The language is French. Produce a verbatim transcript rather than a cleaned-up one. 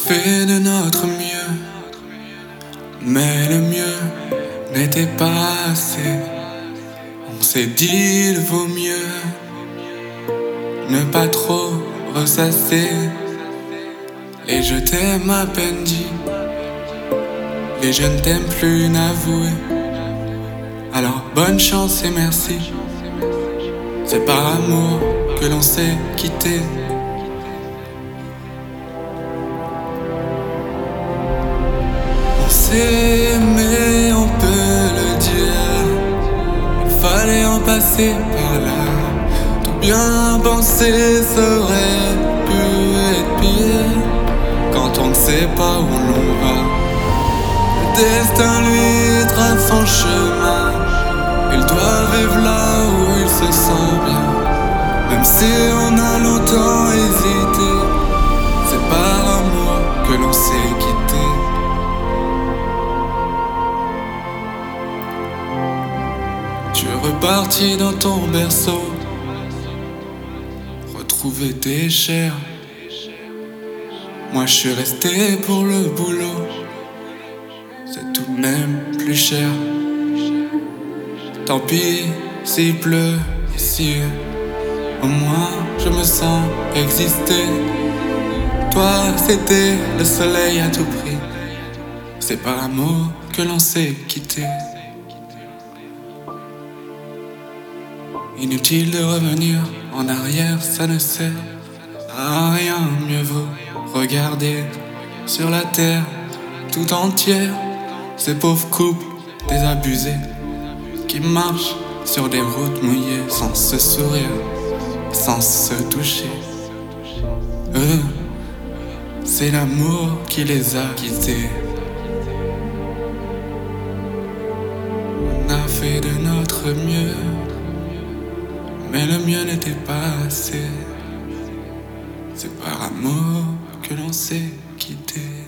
fait de notre mieux, mais le mieux n'était pas assez. On s'est dit il vaut mieux ne pas trop ressasser. Les je t'aime à peine dit, les je ne t'aime plus n'avouer. Alors bonne chance et merci, c'est par amour que l'on s'est quitté. On s'est aimé, on peut le dire, il fallait en passer par là. Tout bien pensé serait pu être pire. Quand on ne sait pas où l'on va, le destin lui trace son chemin. Il doit vivre là où il se sent bien. Même si on a longtemps hésité, c'est par amour que l'on s'est quitté. Tu es reparti dans ton berceau, retrouver tes chairs. Moi je suis resté pour le boulot, c'est tout de même plus cher. Tant pis s'il pleut ici, au moins je me sens exister. Toi c'était le soleil à tout prix, c'est par amour que l'on s'est quitté. Inutile de revenir en arrière, ça ne sert à rien. Mieux vaut regarder sur la terre tout entière. Ces pauvres couples désabusés qui marchent sur des routes mouillées sans se sourire, sans se toucher. Eux, c'est l'amour qui les a quittés. On a fait de notre mieux, mais le mieux n'était pas assez. C'est par amour que l'on s'est quitté.